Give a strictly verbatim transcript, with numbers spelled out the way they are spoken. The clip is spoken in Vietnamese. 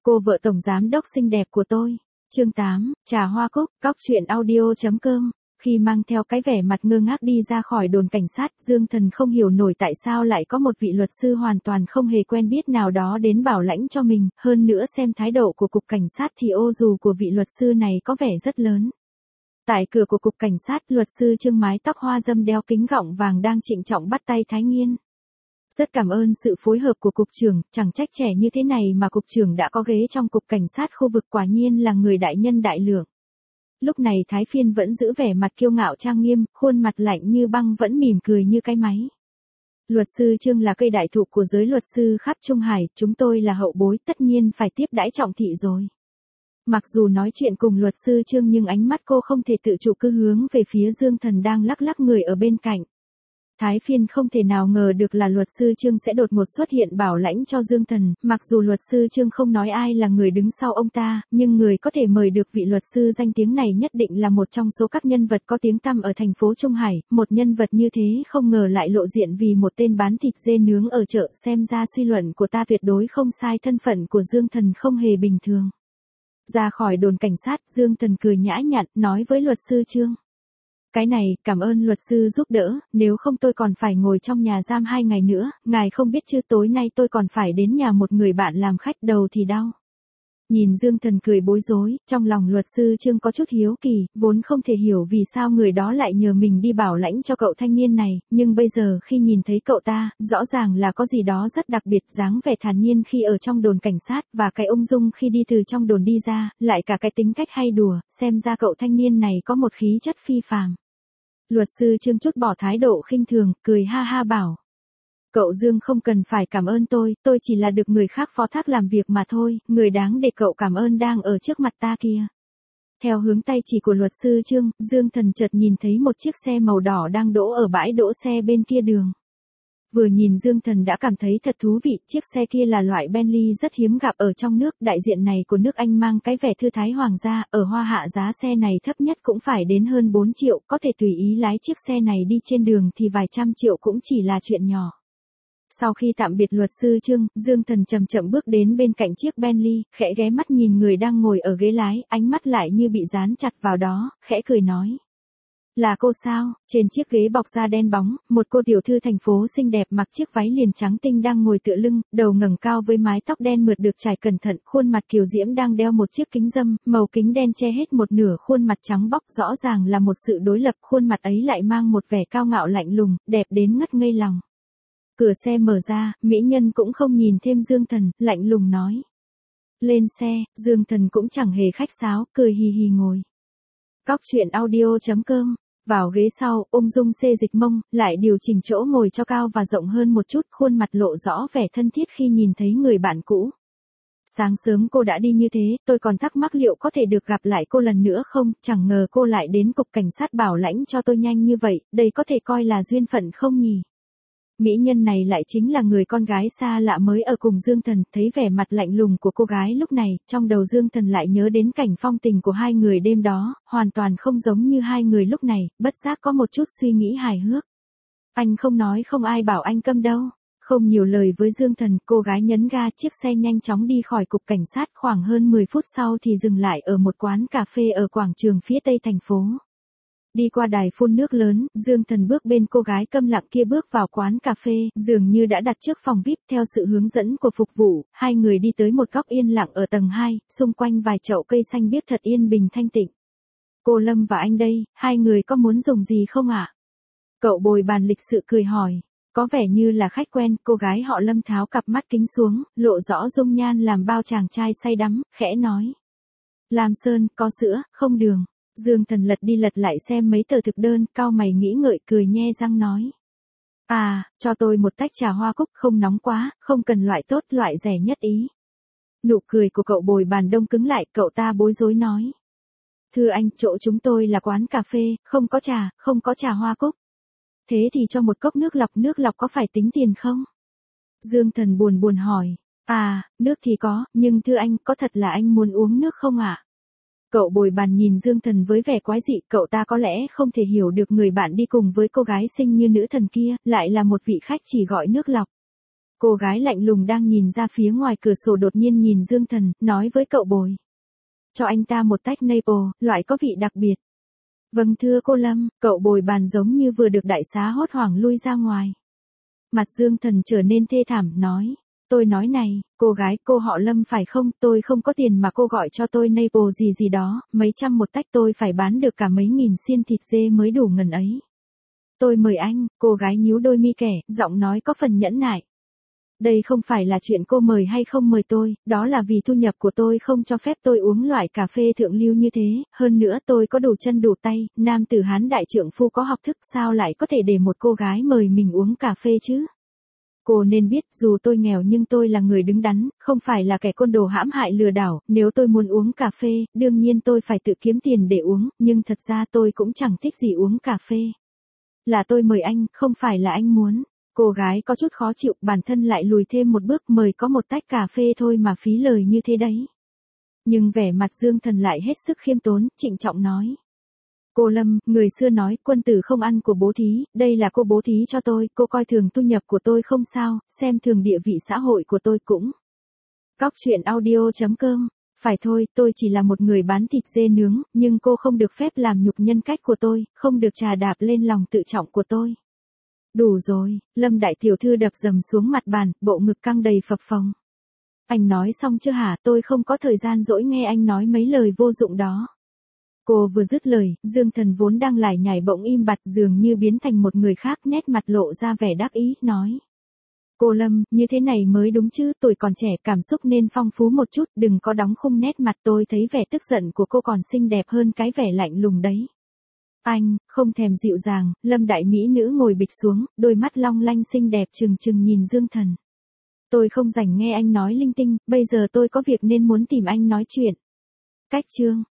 cô vợ tổng giám đốc xinh đẹp của tôi. Chương tám, trà hoa cúc, cóc truyện audio.com. Khi mang theo cái vẻ mặt ngơ ngác đi ra khỏi đồn cảnh sát, Dương Thần không hiểu nổi tại sao lại có một vị luật sư hoàn toàn không hề quen biết nào đó đến bảo lãnh cho mình, hơn nữa xem thái độ của cục cảnh sát thì ô dù của vị luật sư này có vẻ rất lớn. Tại cửa của cục cảnh sát, luật sư Trương mái tóc hoa râm đeo kính gọng vàng đang trịnh trọng bắt tay Thái Nghiên. Rất cảm ơn sự phối hợp của cục trưởng, chẳng trách trẻ như thế này mà cục trưởng đã có ghế trong cục cảnh sát khu vực, quả nhiên là người đại nhân đại lượng. Lúc này Thái Phiên vẫn giữ vẻ mặt kiêu ngạo trang nghiêm, khuôn mặt lạnh như băng vẫn mỉm cười như cái máy. Luật sư Trương là cây đại thụ của giới luật sư khắp Trung Hải, chúng tôi là hậu bối, tất nhiên phải tiếp đãi trọng thị rồi. Mặc dù nói chuyện cùng luật sư Trương nhưng ánh mắt cô không thể tự chủ cứ hướng về phía Dương Thần đang lắc lắc người ở bên cạnh. Thái Phiên không thể nào ngờ được là luật sư Trương sẽ đột ngột xuất hiện bảo lãnh cho Dương Thần, mặc dù luật sư Trương không nói ai là người đứng sau ông ta, nhưng người có thể mời được vị luật sư danh tiếng này nhất định là một trong số các nhân vật có tiếng tăm ở thành phố Trung Hải, một nhân vật như thế không ngờ lại lộ diện vì một tên bán thịt dê nướng ở chợ, xem ra suy luận của ta tuyệt đối không sai, thân phận của Dương Thần không hề bình thường. Ra khỏi đồn cảnh sát, Dương Thần cười nhã nhặn, nói với luật sư Trương. Cái này, cảm ơn luật sư giúp đỡ, nếu không tôi còn phải ngồi trong nhà giam hai ngày nữa, ngài không biết chứ, tối nay tôi còn phải đến nhà một người bạn làm khách, đầu thì đau. Nhìn Dương Thần cười bối rối, trong lòng luật sư Trương có chút hiếu kỳ, vốn không thể hiểu vì sao người đó lại nhờ mình đi bảo lãnh cho cậu thanh niên này, nhưng bây giờ khi nhìn thấy cậu ta, rõ ràng là có gì đó rất đặc biệt, dáng vẻ thản nhiên khi ở trong đồn cảnh sát, và cái ung dung khi đi từ trong đồn đi ra, lại cả cái tính cách hay đùa, xem ra cậu thanh niên này có một khí chất phi phàm. Luật sư Trương chút bỏ thái độ khinh thường, cười ha ha bảo. Cậu Dương không cần phải cảm ơn tôi, tôi chỉ là được người khác phó thác làm việc mà thôi, người đáng để cậu cảm ơn đang ở trước mặt ta kia. Theo hướng tay chỉ của luật sư Trương, Dương Thần chợt nhìn thấy một chiếc xe màu đỏ đang đỗ ở bãi đỗ xe bên kia đường. Vừa nhìn Dương Thần đã cảm thấy thật thú vị, chiếc xe kia là loại Bentley rất hiếm gặp ở trong nước, đại diện này của nước Anh mang cái vẻ thư thái hoàng gia, ở Hoa Hạ giá xe này thấp nhất cũng phải đến hơn bốn triệu, có thể tùy ý lái chiếc xe này đi trên đường thì vài trăm triệu cũng chỉ là chuyện nhỏ. Sau khi tạm biệt luật sư Trương, Dương Thần chậm chậm bước đến bên cạnh chiếc Bentley, khẽ ghé mắt nhìn người đang ngồi ở ghế lái, ánh mắt lại như bị dán chặt vào đó, khẽ cười nói. Là cô sao? Trên chiếc ghế bọc da đen bóng, một cô tiểu thư thành phố xinh đẹp mặc chiếc váy liền trắng tinh đang ngồi tựa lưng, đầu ngẩng cao với mái tóc đen mượt được trải cẩn thận, khuôn mặt kiều diễm đang đeo một chiếc kính râm, màu kính đen che hết một nửa khuôn mặt trắng bóc, rõ ràng là một sự đối lập, khuôn mặt ấy lại mang một vẻ cao ngạo lạnh lùng, đẹp đến ngất ngây lòng. Cửa xe mở ra, mỹ nhân cũng không nhìn thêm Dương Thần, lạnh lùng nói. Lên xe, Dương Thần cũng chẳng hề khách sáo, cười hì hì ngồi. Cóc truyện audio.com. Vào ghế sau, ung dung xê dịch mông, lại điều chỉnh chỗ ngồi cho cao và rộng hơn một chút, khuôn mặt lộ rõ vẻ thân thiết khi nhìn thấy người bạn cũ. Sáng sớm cô đã đi như thế, tôi còn thắc mắc liệu có thể được gặp lại cô lần nữa không, chẳng ngờ cô lại đến cục cảnh sát bảo lãnh cho tôi nhanh như vậy, đây có thể coi là duyên phận không nhỉ? Mỹ nhân này lại chính là người con gái xa lạ mới ở cùng Dương Thần, thấy vẻ mặt lạnh lùng của cô gái lúc này, trong đầu Dương Thần lại nhớ đến cảnh phong tình của hai người đêm đó, hoàn toàn không giống như hai người lúc này, bất giác có một chút suy nghĩ hài hước. Anh không nói không ai bảo anh câm đâu. Không nhiều lời với Dương Thần, cô gái nhấn ga, chiếc xe nhanh chóng đi khỏi cục cảnh sát, khoảng hơn mười phút sau thì dừng lại ở một quán cà phê ở quảng trường phía tây thành phố. Đi qua đài phun nước lớn, Dương Thần bước bên cô gái câm lặng kia bước vào quán cà phê, dường như đã đặt trước phòng vi ai pi, theo sự hướng dẫn của phục vụ, hai người đi tới một góc yên lặng ở tầng hai, xung quanh vài chậu cây xanh biếc thật yên bình thanh tịnh. Cô Lâm và anh đây, hai người có muốn dùng gì không ạ? Cậu bồi bàn lịch sự cười hỏi. Có vẻ như là khách quen, cô gái họ Lâm tháo cặp mắt kính xuống, lộ rõ dung nhan làm bao chàng trai say đắm, khẽ nói. Lam Sơn, có sữa, không đường. Dương Thần lật đi lật lại xem mấy tờ thực đơn, cau mày nghĩ ngợi cười nhe răng nói. À, cho tôi một tách trà hoa cúc, không nóng quá, không cần loại tốt, loại rẻ nhất ý. Nụ cười của cậu bồi bàn đông cứng lại, cậu ta bối rối nói. Thưa anh, chỗ chúng tôi là quán cà phê, không có trà, không có trà hoa cúc. Thế thì cho một cốc nước lọc, nước lọc có phải tính tiền không? Dương Thần buồn buồn hỏi. À, nước thì có, nhưng thưa anh, có thật là anh muốn uống nước không ạ? À? Cậu bồi bàn nhìn Dương Thần với vẻ quái dị, cậu ta có lẽ không thể hiểu được người bạn đi cùng với cô gái xinh như nữ thần kia, lại là một vị khách chỉ gọi nước lọc. Cô gái lạnh lùng đang nhìn ra phía ngoài cửa sổ đột nhiên nhìn Dương Thần, nói với cậu Bồi. Cho anh ta một tách Maple, loại có vị đặc biệt. Vâng thưa cô Lâm, cậu Bồi bàn giống như vừa được đại xá hốt hoảng lui ra ngoài. Mặt Dương Thần trở nên thê thảm, nói. Tôi nói này, cô gái, cô họ Lâm phải không, tôi không có tiền mà cô gọi cho tôi Maple gì gì đó, mấy trăm một tách tôi phải bán được cả mấy nghìn xiên thịt dê mới đủ ngần ấy. Tôi mời anh, cô gái nhíu đôi mi kẻ, giọng nói có phần nhẫn nại. Đây không phải là chuyện cô mời hay không mời tôi, đó là vì thu nhập của tôi không cho phép tôi uống loại cà phê thượng lưu như thế, hơn nữa tôi có đủ chân đủ tay, nam tử Hán đại trượng phu có học thức sao lại có thể để một cô gái mời mình uống cà phê chứ? Cô nên biết dù tôi nghèo nhưng tôi là người đứng đắn, không phải là kẻ côn đồ hãm hại lừa đảo, nếu tôi muốn uống cà phê, đương nhiên tôi phải tự kiếm tiền để uống, nhưng thật ra tôi cũng chẳng thích gì uống cà phê. Là tôi mời anh, không phải là anh muốn. Cô gái có chút khó chịu, bản thân lại lùi thêm một bước, mời có một tách cà phê thôi mà phí lời như thế đấy. Nhưng vẻ mặt Dương Thần lại hết sức khiêm tốn, trịnh trọng nói. Cô Lâm, người xưa nói, quân tử không ăn của bố thí, đây là cô bố thí cho tôi, cô coi thường thu nhập của tôi không sao, xem thường địa vị xã hội của tôi cũng. Cóc truyện audio chấm com. Phải thôi, tôi chỉ là một người bán thịt dê nướng, nhưng cô không được phép làm nhục nhân cách của tôi, không được trà đạp lên lòng tự trọng của tôi. Đủ rồi, Lâm đại tiểu thư đập dầm xuống mặt bàn, bộ ngực căng đầy phập phồng. Anh nói xong chưa hả, tôi không có thời gian dỗi nghe anh nói mấy lời vô dụng đó. Cô vừa dứt lời, Dương Thần vốn đang lải nhải bỗng im bặt dường như biến thành một người khác, nét mặt lộ ra vẻ đắc ý, nói. Cô Lâm, như thế này mới đúng chứ, tuổi còn trẻ cảm xúc nên phong phú một chút, đừng có đóng khung nét mặt, tôi thấy vẻ tức giận của cô còn xinh đẹp hơn cái vẻ lạnh lùng đấy. Anh, không thèm dịu dàng, Lâm đại mỹ nữ ngồi bịch xuống, đôi mắt long lanh xinh đẹp trừng trừng nhìn Dương Thần. Tôi không rảnh nghe anh nói linh tinh, bây giờ tôi có việc nên muốn tìm anh nói chuyện. Cách chương.